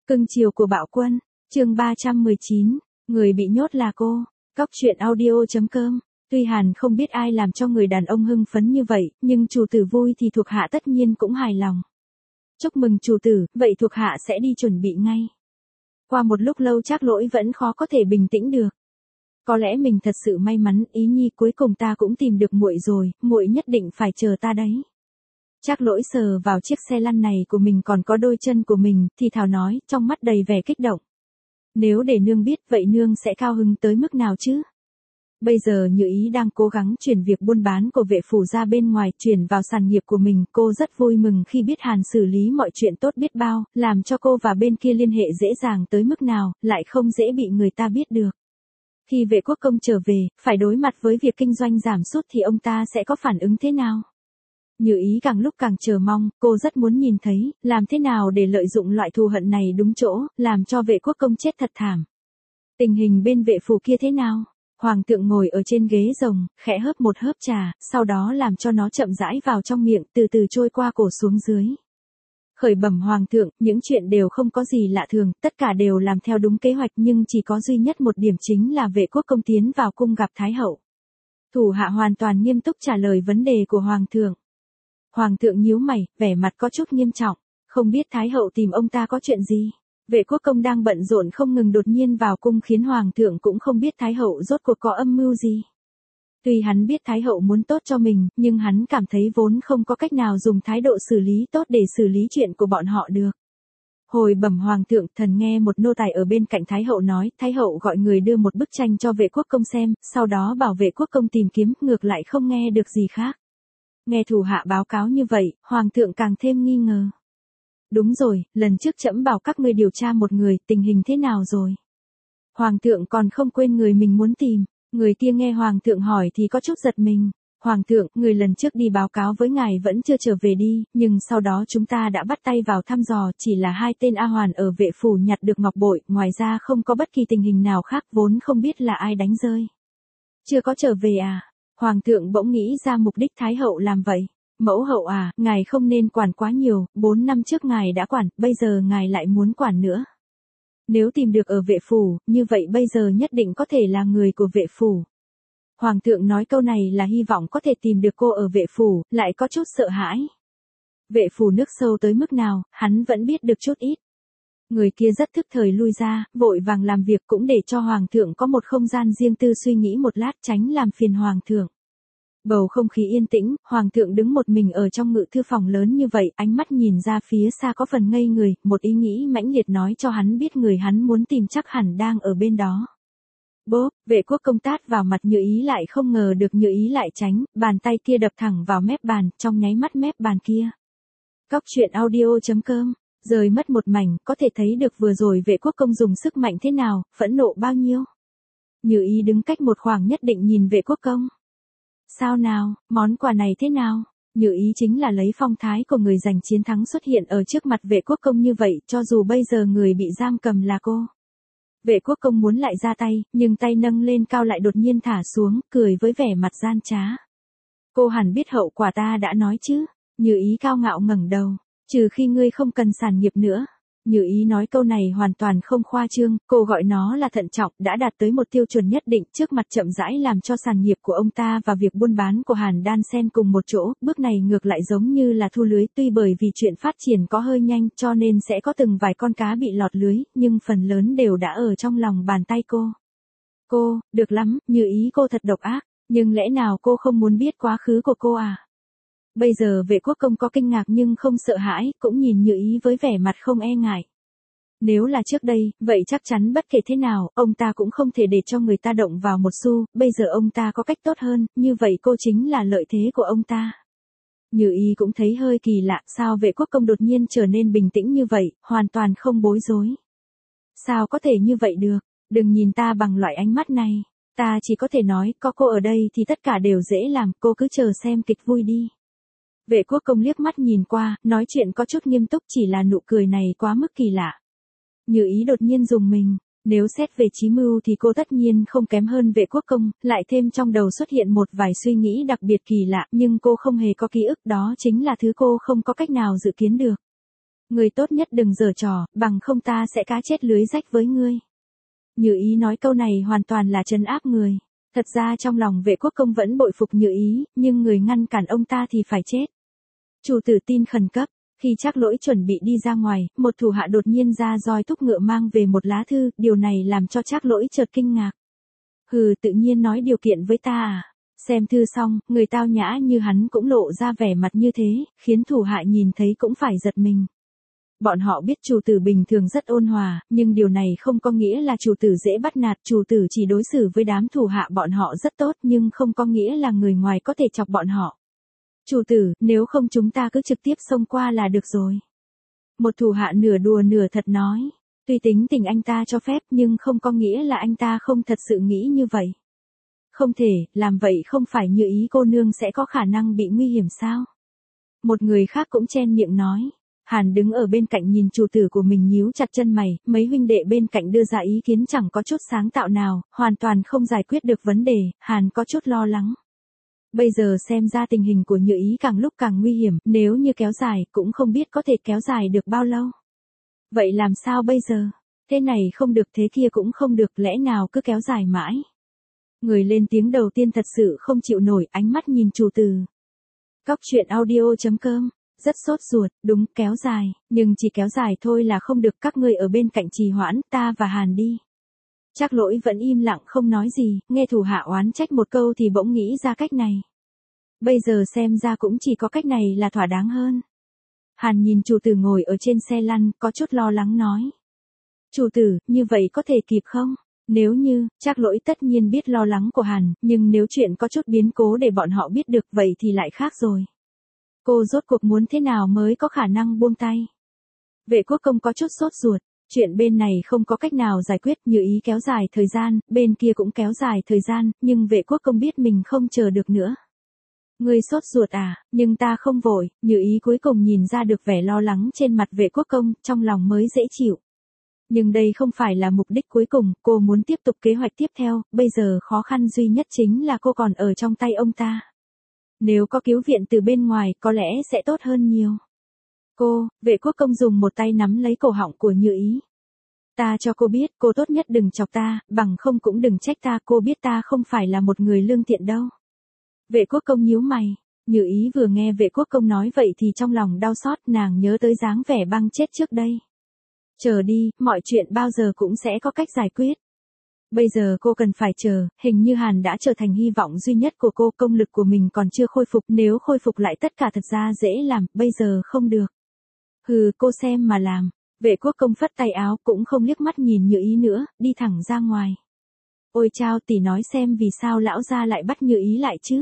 Cưng chiều của Bạo Quân, chương 319, người bị nhốt là cô. Cóc truyện audio.com. Tuy Hàn không biết ai làm cho người đàn ông hưng phấn như vậy, nhưng chủ tử vui thì thuộc hạ tất nhiên cũng hài lòng. Chúc mừng chủ tử, vậy thuộc hạ sẽ đi chuẩn bị ngay. Qua một lúc lâu Trác Lỗi vẫn khó có thể bình tĩnh được. Có lẽ mình thật sự may mắn, Ý Nhi cuối cùng ta cũng tìm được muội rồi, muội nhất định phải chờ ta đấy. Trác Lỗi sờ vào chiếc xe lăn này của mình còn có đôi chân của mình, thì thào nói, trong mắt đầy vẻ kích động. Nếu để nương biết, vậy nương sẽ cao hứng tới mức nào chứ? Bây giờ Như Ý đang cố gắng chuyển việc buôn bán của vệ phủ ra bên ngoài, chuyển vào sản nghiệp của mình. Cô rất vui mừng khi biết Hàn xử lý mọi chuyện tốt biết bao, làm cho cô và bên kia liên hệ dễ dàng tới mức nào, lại không dễ bị người ta biết được. Khi vệ quốc công trở về, phải đối mặt với việc kinh doanh giảm sút thì ông ta sẽ có phản ứng thế nào? Như Ý càng lúc càng chờ mong, cô rất muốn nhìn thấy, làm thế nào để lợi dụng loại thù hận này đúng chỗ, làm cho vệ quốc công chết thật thảm. Tình hình bên vệ phủ kia thế nào? Hoàng thượng ngồi ở trên ghế rồng, khẽ hớp một hớp trà, sau đó làm cho nó chậm rãi vào trong miệng, từ từ trôi qua cổ xuống dưới. Khởi bẩm Hoàng thượng, những chuyện đều không có gì lạ thường, tất cả đều làm theo đúng kế hoạch, nhưng chỉ có duy nhất một điểm chính là vệ quốc công tiến vào cung gặp Thái hậu. Thủ hạ hoàn toàn nghiêm túc trả lời vấn đề của Hoàng thượng. Hoàng thượng nhíu mày, vẻ mặt có chút nghiêm trọng, không biết Thái hậu tìm ông ta có chuyện gì. Vệ quốc công đang bận rộn không ngừng đột nhiên vào cung khiến Hoàng thượng cũng không biết Thái hậu rốt cuộc có âm mưu gì. Tuy hắn biết Thái hậu muốn tốt cho mình, nhưng hắn cảm thấy vốn không có cách nào dùng thái độ xử lý tốt để xử lý chuyện của bọn họ được. Hồi bẩm Hoàng thượng, thần nghe một nô tài ở bên cạnh Thái hậu nói, Thái hậu gọi người đưa một bức tranh cho vệ quốc công xem, sau đó bảo vệ quốc công tìm kiếm, ngược lại không nghe được gì khác. Nghe thủ hạ báo cáo như vậy, Hoàng thượng càng thêm nghi ngờ. Đúng rồi, lần trước trẫm bảo các ngươi điều tra một người, tình hình thế nào rồi? Hoàng thượng còn không quên người mình muốn tìm. Người kia nghe Hoàng thượng hỏi thì có chút giật mình. Hoàng thượng, người lần trước đi báo cáo với ngài vẫn chưa trở về đi, nhưng sau đó chúng ta đã bắt tay vào thăm dò, chỉ là 2 tên A Hoàn ở vệ phủ nhặt được ngọc bội, ngoài ra không có bất kỳ tình hình nào khác, vốn không biết là ai đánh rơi. Chưa có trở về à? Hoàng thượng bỗng nghĩ ra mục đích Thái hậu làm vậy. Mẫu hậu à, ngài không nên quản quá nhiều, 4 năm trước ngài đã quản, bây giờ ngài lại muốn quản nữa. Nếu tìm được ở vệ phủ, như vậy bây giờ nhất định có thể là người của vệ phủ. Hoàng thượng nói câu này là hy vọng có thể tìm được cô ở vệ phủ, lại có chút sợ hãi. Vệ phủ nước sâu tới mức nào, hắn vẫn biết được chút ít. Người kia rất thức thời lui ra, vội vàng làm việc cũng để cho Hoàng thượng có một không gian riêng tư suy nghĩ một lát tránh làm phiền Hoàng thượng. Bầu không khí yên tĩnh, Hoàng thượng đứng một mình ở trong ngự thư phòng lớn như vậy, ánh mắt nhìn ra phía xa có phần ngây người, một ý nghĩ mãnh liệt nói cho hắn biết người hắn muốn tìm chắc hẳn đang ở bên đó. Bốp, vệ quốc công tát vào mặt Như Ý lại không ngờ được Như Ý lại tránh, bàn tay kia đập thẳng vào mép bàn, trong nháy mắt mép bàn kia. Cóc truyện audio.com, rời mất một mảnh, có thể thấy được vừa rồi vệ quốc công dùng sức mạnh thế nào, phẫn nộ bao nhiêu. Như Ý đứng cách một khoảng nhất định nhìn vệ quốc công. Sao nào, món quà này thế nào? Như Ý chính là lấy phong thái của người giành chiến thắng xuất hiện ở trước mặt vệ quốc công như vậy, cho dù bây giờ người bị giam cầm là cô. Vệ quốc công muốn lại ra tay, nhưng tay nâng lên cao lại đột nhiên thả xuống, cười với vẻ mặt gian trá. Cô hẳn biết hậu quả ta đã nói chứ? Như Ý cao ngạo ngẩng đầu, trừ khi ngươi không cần sản nghiệp nữa. Như Ý nói câu này hoàn toàn không khoa trương, cô gọi nó là thận trọng, đã đạt tới một tiêu chuẩn nhất định, trước mặt chậm rãi làm cho sản nghiệp của ông ta và việc buôn bán của Hàn đan xen cùng một chỗ, bước này ngược lại giống như là thu lưới, tuy bởi vì chuyện phát triển có hơi nhanh cho nên sẽ có từng vài con cá bị lọt lưới, nhưng phần lớn đều đã ở trong lòng bàn tay cô. Cô, được lắm, Như Ý cô thật độc ác, nhưng lẽ nào cô không muốn biết quá khứ của cô à? Bây giờ vệ quốc công có kinh ngạc nhưng không sợ hãi, cũng nhìn Như Ý với vẻ mặt không e ngại. Nếu là trước đây, vậy chắc chắn bất kể thế nào, ông ta cũng không thể để cho người ta động vào một xu, bây giờ ông ta có cách tốt hơn, như vậy cô chính là lợi thế của ông ta. Như Ý cũng thấy hơi kỳ lạ, sao vệ quốc công đột nhiên trở nên bình tĩnh như vậy, hoàn toàn không bối rối. Sao có thể như vậy được, đừng nhìn ta bằng loại ánh mắt này, ta chỉ có thể nói, có cô ở đây thì tất cả đều dễ làm, cô cứ chờ xem kịch vui đi. Vệ quốc công liếc mắt nhìn qua, nói chuyện có chút nghiêm túc, chỉ là nụ cười này quá mức kỳ lạ. Như Ý đột nhiên rùng mình, nếu xét về trí mưu thì cô tất nhiên không kém hơn vệ quốc công, lại thêm trong đầu xuất hiện một vài suy nghĩ đặc biệt kỳ lạ, nhưng cô không hề có ký ức, đó chính là thứ cô không có cách nào dự kiến được. Ngươi tốt nhất đừng giở trò, bằng không ta sẽ cá chết lưới rách với ngươi. Như Ý nói câu này hoàn toàn là trấn áp người. Thật ra trong lòng Vệ Quốc Công vẫn bội phục Như Ý, nhưng người ngăn cản ông ta thì phải chết. Chủ tử tin khẩn cấp. Khi Trác Lỗi chuẩn bị đi ra ngoài, một thủ hạ đột nhiên ra roi thúc ngựa mang về một lá thư, điều này làm cho Trác Lỗi chợt kinh ngạc. Hừ, tự nhiên nói điều kiện với ta à? Xem thư xong, người tao nhã như hắn cũng lộ ra vẻ mặt như thế, khiến thủ hạ nhìn thấy cũng phải giật mình. Bọn họ biết chủ tử bình thường rất ôn hòa, nhưng điều này không có nghĩa là chủ tử dễ bắt nạt, chủ tử chỉ đối xử với đám thủ hạ bọn họ rất tốt nhưng không có nghĩa là người ngoài có thể chọc bọn họ. Chủ tử, nếu không chúng ta cứ trực tiếp xông qua là được rồi. Một thủ hạ nửa đùa nửa thật nói, tuy tính tình anh ta cho phép nhưng không có nghĩa là anh ta không thật sự nghĩ như vậy. Không thể, làm vậy không phải Như Ý cô nương sẽ có khả năng bị nguy hiểm sao? Một người khác cũng chen miệng nói. Hàn đứng ở bên cạnh nhìn chủ tử của mình nhíu chặt chân mày, mấy huynh đệ bên cạnh đưa ra ý kiến chẳng có chút sáng tạo nào, hoàn toàn không giải quyết được vấn đề, Hàn có chút lo lắng. Bây giờ xem ra tình hình của Như Ý càng lúc càng nguy hiểm, nếu như kéo dài cũng không biết có thể kéo dài được bao lâu. Vậy làm sao bây giờ? Thế này không được thế kia cũng không được, lẽ nào cứ kéo dài mãi? Người lên tiếng đầu tiên thật sự không chịu nổi, ánh mắt nhìn chủ tử. Cóc truyện audio.com. Rất sốt ruột, đúng, kéo dài, nhưng chỉ kéo dài thôi là không được, các ngươi ở bên cạnh trì hoãn, ta và Hàn đi. Trác Lỗi vẫn im lặng không nói gì, nghe thủ hạ oán trách một câu thì bỗng nghĩ ra cách này. Bây giờ xem ra cũng chỉ có cách này là thỏa đáng hơn. Hàn nhìn chủ tử ngồi ở trên xe lăn, có chút lo lắng nói. Chủ tử, như vậy có thể kịp không? Nếu như, Trác Lỗi tất nhiên biết lo lắng của Hàn, nhưng nếu chuyện có chút biến cố để bọn họ biết được vậy thì lại khác rồi. Cô rốt cuộc muốn thế nào mới có khả năng buông tay? Vệ Quốc Công có chút sốt ruột, chuyện bên này không có cách nào giải quyết, Như Ý kéo dài thời gian, bên kia cũng kéo dài thời gian, nhưng Vệ Quốc Công biết mình không chờ được nữa. Ngươi sốt ruột à, nhưng ta không vội, Như Ý cuối cùng nhìn ra được vẻ lo lắng trên mặt Vệ Quốc Công, trong lòng mới dễ chịu. Nhưng đây không phải là mục đích cuối cùng, cô muốn tiếp tục kế hoạch tiếp theo, bây giờ khó khăn duy nhất chính là cô còn ở trong tay ông ta. Nếu có cứu viện từ bên ngoài có lẽ sẽ tốt hơn nhiều. Vệ Quốc Công dùng một tay nắm lấy cổ họng của Như Ý. Ta cho cô biết, cô tốt nhất đừng chọc ta, bằng không cũng đừng trách ta, cô biết ta không phải là một người lương thiện đâu. Vệ Quốc Công nhíu mày, Như Ý vừa nghe Vệ Quốc Công nói vậy thì trong lòng đau xót, nàng nhớ tới dáng vẻ băng chết trước đây. Chờ đi, mọi chuyện bao giờ cũng sẽ có cách giải quyết. Bây giờ cô cần phải chờ, hình như Hàn đã trở thành hy vọng duy nhất của cô, công lực của mình còn chưa khôi phục, nếu khôi phục lại tất cả thật ra dễ làm, bây giờ không được. Hừ, cô xem mà làm. Vệ Quốc Công phất tay áo cũng không liếc mắt nhìn Như Ý nữa, đi thẳng ra ngoài. Ôi chao, tỷ nói xem vì sao lão gia lại bắt Như Ý lại chứ?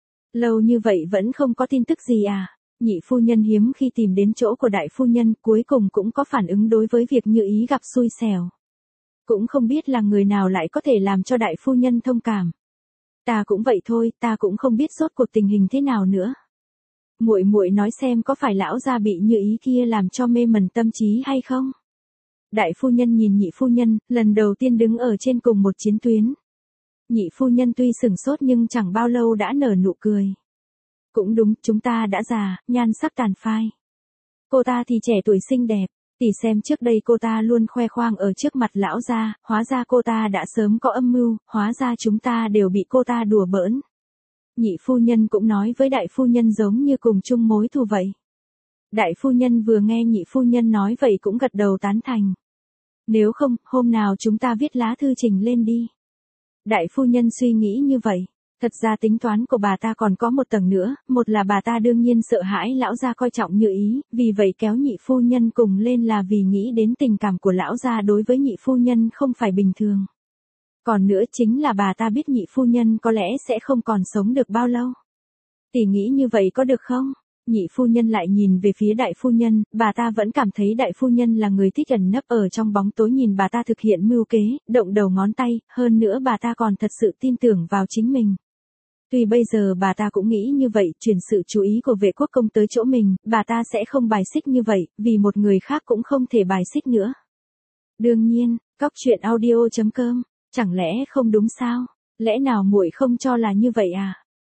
Lâu như vậy vẫn không có tin tức gì à? Nhị phu nhân hiếm khi tìm đến chỗ của đại phu nhân, cuối cùng cũng có phản ứng đối với việc Như Ý gặp xui xẻo. Cũng không biết là người nào lại có thể làm cho đại phu nhân thông cảm. Ta cũng vậy thôi, ta cũng không biết rốt cuộc tình hình thế nào nữa. Muội muội nói xem có phải lão gia bị Như Ý kia làm cho mê mẩn tâm trí hay không? Đại phu nhân nhìn nhị phu nhân, lần đầu tiên đứng ở trên cùng một chiến tuyến. Nhị phu nhân tuy sửng sốt nhưng chẳng bao lâu đã nở nụ cười. Cũng đúng, chúng ta đã già, nhan sắc tàn phai. Cô ta thì trẻ tuổi xinh đẹp. Tỷ xem trước đây cô ta luôn khoe khoang ở trước mặt lão gia, hóa ra cô ta đã sớm có âm mưu, hóa ra chúng ta đều bị cô ta đùa bỡn. Nhị phu nhân cũng nói với đại phu nhân giống như cùng chung mối thù vậy. Đại phu nhân vừa nghe nhị phu nhân nói vậy cũng gật đầu tán thành. Nếu không, hôm nào chúng ta viết lá thư trình lên đi. Đại phu nhân suy nghĩ như vậy. Thật ra tính toán của bà ta còn có một tầng nữa, một là bà ta đương nhiên sợ hãi lão gia coi trọng Như Ý, vì vậy kéo nhị phu nhân cùng lên là vì nghĩ đến tình cảm của lão gia đối với nhị phu nhân không phải bình thường. Còn nữa chính là bà ta biết nhị phu nhân có lẽ sẽ không còn sống được bao lâu. Tỷ nghĩ như vậy có được không? Nhị phu nhân lại nhìn về phía đại phu nhân, bà ta vẫn cảm thấy đại phu nhân là người thích ẩn nấp ở trong bóng tối, nhìn bà ta thực hiện mưu kế, động đầu ngón tay, hơn nữa bà ta còn thật sự tin tưởng vào chính mình. Tuy bây giờ bà ta cũng nghĩ như vậy, chuyển sự chú ý của Vệ Quốc Công tới chỗ mình, bà ta sẽ không bài xích như vậy, vì một người khác cũng không thể bài xích nữa. Đương nhiên, cóc truyện audio.com, chẳng lẽ không đúng sao? Lẽ nào muội không cho là như vậy à?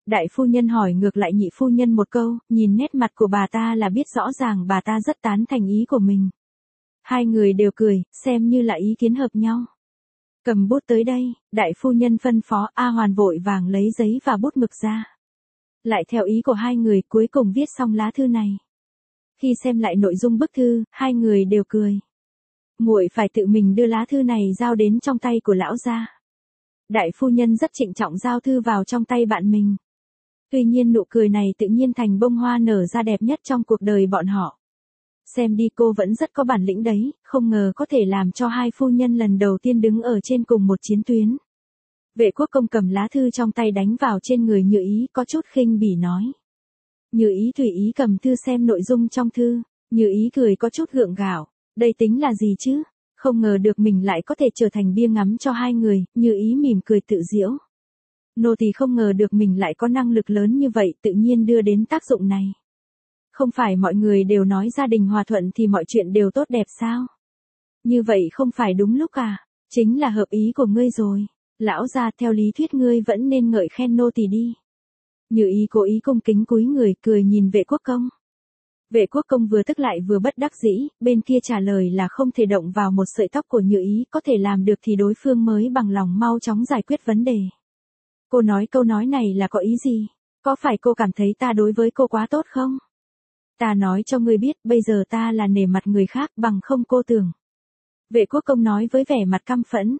Đại phu nhân hỏi ngược lại nhị phu nhân một câu, nhìn nét mặt của bà ta là biết rõ ràng bà ta rất tán thành ý của mình. Hai người đều cười, xem như là ý kiến hợp nhau. Cầm bút tới đây, đại phu nhân phân phó. A Hoàn vội vàng lấy giấy và bút mực ra. Lại theo ý của hai người cuối cùng viết xong lá thư này. Khi xem lại nội dung bức thư, hai người đều cười. Muội phải tự mình đưa lá thư này giao đến trong tay của lão gia. Đại phu nhân rất trịnh trọng giao thư vào trong tay bạn mình. Tuy nhiên nụ cười này tự nhiên thành bông hoa nở ra đẹp nhất trong cuộc đời bọn họ. Xem đi, cô vẫn rất có bản lĩnh đấy, không ngờ có thể làm cho hai phu nhân lần đầu tiên đứng ở trên cùng một chiến tuyến. Vệ quốc công cầm lá thư trong tay đánh vào trên người Như Ý, có chút khinh bỉ nói. Như Ý tùy ý cầm thư xem nội dung trong thư. Như Ý cười có chút gượng gạo. Đây tính là gì chứ? Không ngờ được mình lại có thể trở thành bia ngắm cho hai người. Như Ý mỉm cười tự giễu. Nô tỳ không ngờ được mình lại có năng lực lớn như vậy, tự nhiên đưa đến tác dụng này. Không phải mọi người đều nói gia đình hòa thuận thì mọi chuyện đều tốt đẹp sao? Như vậy không phải đúng lúc à? Chính là hợp ý của ngươi rồi. Lão gia, theo lý thuyết ngươi vẫn nên ngợi khen nô tỳ đi. Như Ý cố ý cung kính cúi người cười nhìn vệ quốc công. Vệ quốc công vừa tức lại vừa bất đắc dĩ, bên kia trả lời là không thể động vào một sợi tóc của Như Ý, có thể làm được thì đối phương mới bằng lòng mau chóng giải quyết vấn đề. Cô nói câu nói này là có ý gì? Có phải cô cảm thấy ta đối với cô quá tốt không? Ta nói cho ngươi biết, bây giờ ta là nể mặt người khác bằng không cô tưởng. Vệ quốc công nói với vẻ mặt căm phẫn.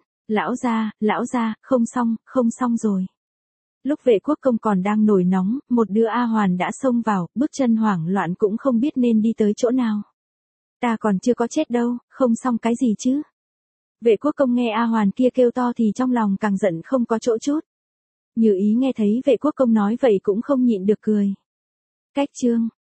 Lão gia, không xong rồi. Lúc vệ quốc công còn đang nổi nóng, một đứa A Hoàn đã xông vào, bước chân hoảng loạn cũng không biết nên đi tới chỗ nào. Ta còn chưa có chết đâu, không xong cái gì chứ? Vệ quốc công nghe A Hoàn kia kêu to thì trong lòng càng giận không có chỗ chút. Như Ý nghe thấy vệ quốc công nói vậy cũng không nhịn được cười. Cách chương